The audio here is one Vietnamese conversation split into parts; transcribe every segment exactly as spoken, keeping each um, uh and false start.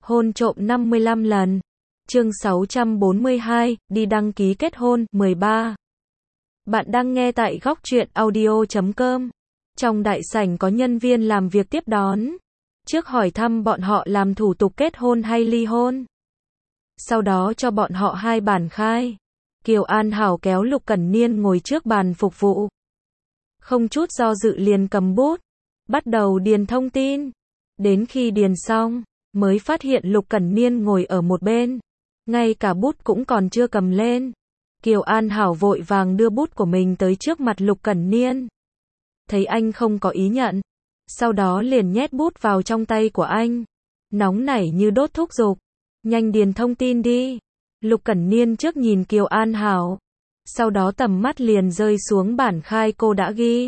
Hôn trộm năm mươi lăm lần. Chương sáu trăm bốn mươi hai, đi đăng ký kết hôn, mười ba. Bạn đang nghe tại góc truyện audio chấm com. Trong đại sảnh có nhân viên làm việc tiếp đón. Trước hỏi thăm bọn họ làm thủ tục kết hôn hay ly hôn. Sau đó cho bọn họ hai bản khai. Kiều An Hảo kéo Lục Cẩn Niên ngồi trước bàn phục vụ. Không chút do dự liền cầm bút. Bắt đầu điền thông tin. Đến khi điền xong, mới phát hiện Lục Cẩn Niên ngồi ở một bên. Ngay cả bút cũng còn chưa cầm lên. Kiều An Hảo vội vàng đưa bút của mình tới trước mặt Lục Cẩn Niên. Thấy anh không có ý nhận. Sau đó liền nhét bút vào trong tay của anh. Nóng nảy như đốt thúc giục. Nhanh điền thông tin đi. Lục Cẩn Niên trước nhìn Kiều An Hảo. Sau đó tầm mắt liền rơi xuống bản khai cô đã ghi.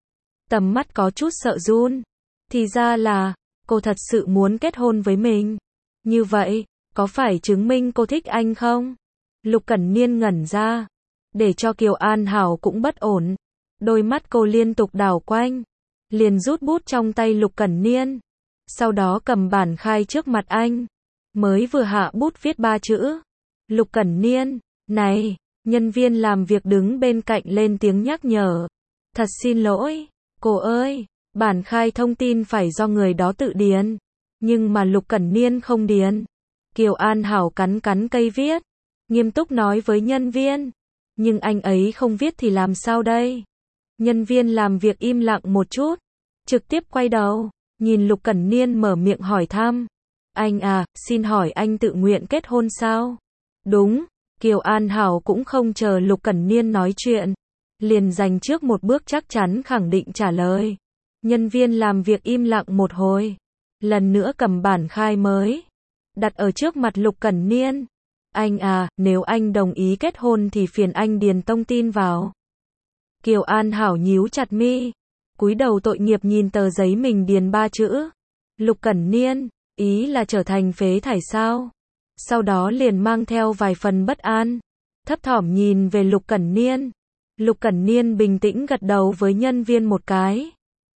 Tầm mắt có chút sợ run. Thì ra là, cô thật sự muốn kết hôn với mình. Như vậy, có phải chứng minh cô thích anh không? Lục Cẩn Niên ngẩn ra. Để cho Kiều An Hảo cũng bất ổn. Đôi mắt cô liên tục đảo quanh. Liền rút bút trong tay Lục Cẩn Niên. Sau đó cầm bản khai trước mặt anh. Mới vừa hạ bút viết ba chữ. Lục Cẩn Niên, này, nhân viên làm việc đứng bên cạnh lên tiếng nhắc nhở. Thật xin lỗi, cô ơi, bản khai thông tin phải do người đó tự điền. Nhưng mà Lục Cẩn Niên không điền. Kiều An Hảo cắn cắn cây viết. Nghiêm túc nói với nhân viên. Nhưng anh ấy không viết thì làm sao đây? Nhân viên làm việc im lặng một chút. Trực tiếp quay đầu. Nhìn Lục Cẩn Niên mở miệng hỏi thăm. Anh à, xin hỏi anh tự nguyện kết hôn sao? Đúng. Kiều An Hảo cũng không chờ Lục Cẩn Niên nói chuyện. Liền dành trước một bước chắc chắn khẳng định trả lời. Nhân viên làm việc im lặng một hồi. Lần nữa cầm bản khai mới. Đặt ở trước mặt Lục Cẩn Niên. Anh à, nếu anh đồng ý kết hôn thì phiền anh điền thông tin vào. Kiều An Hảo nhíu chặt mi. Cúi đầu tội nghiệp nhìn tờ giấy mình điền ba chữ. Lục Cẩn Niên, ý là trở thành phế thải sao? Sau đó liền mang theo vài phần bất an. Thấp thỏm nhìn về Lục Cẩn Niên. Lục Cẩn Niên bình tĩnh gật đầu với nhân viên một cái.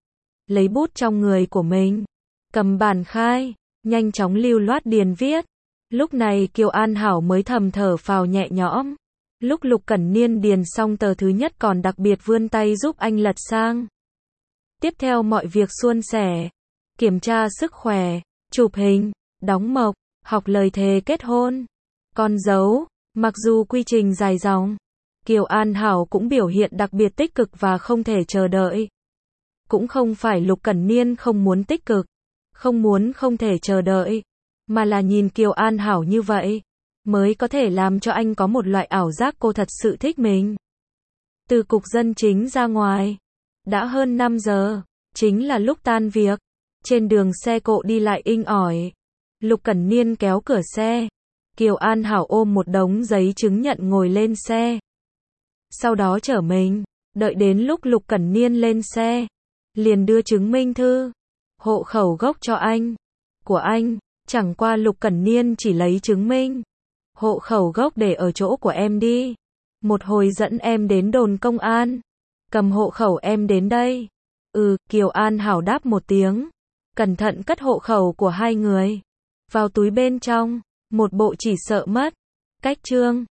Lấy bút trong người của mình. Cầm bản khai. Nhanh chóng lưu loát điền viết. Lúc này Kiều An Hảo mới thầm thở phào nhẹ nhõm. Lúc Lục Cẩn Niên điền xong tờ thứ nhất còn đặc biệt vươn tay giúp anh lật sang. Tiếp theo mọi việc suôn sẻ. Kiểm tra sức khỏe, chụp hình, đóng mộc, học lời thề kết hôn, con dấu. Mặc dù quy trình dài dòng, Kiều An Hảo cũng biểu hiện đặc biệt tích cực và không thể chờ đợi. Cũng không phải Lục Cẩn Niên không muốn tích cực, không muốn không thể chờ đợi, mà là nhìn Kiều An Hảo như vậy, mới có thể làm cho anh có một loại ảo giác cô thật sự thích mình. Từ cục dân chính ra ngoài, đã hơn năm giờ, chính là lúc tan việc. Trên đường xe cộ đi lại inh ỏi. Lục Cẩn Niên kéo cửa xe. Kiều An Hảo ôm một đống giấy chứng nhận ngồi lên xe. Sau đó chở mình. Đợi đến lúc Lục Cẩn Niên lên xe. Liền đưa chứng minh thư. Hộ khẩu gốc cho anh. Của anh. Chẳng qua Lục Cẩn Niên chỉ lấy chứng minh. Hộ khẩu gốc để ở chỗ của em đi. Một hồi dẫn em đến đồn công an. Cầm hộ khẩu em đến đây. Ừ, Kiều An Hảo đáp một tiếng. Cẩn thận cất hộ khẩu của hai người vào túi bên trong, một bộ chỉ sợ mất. Cách chương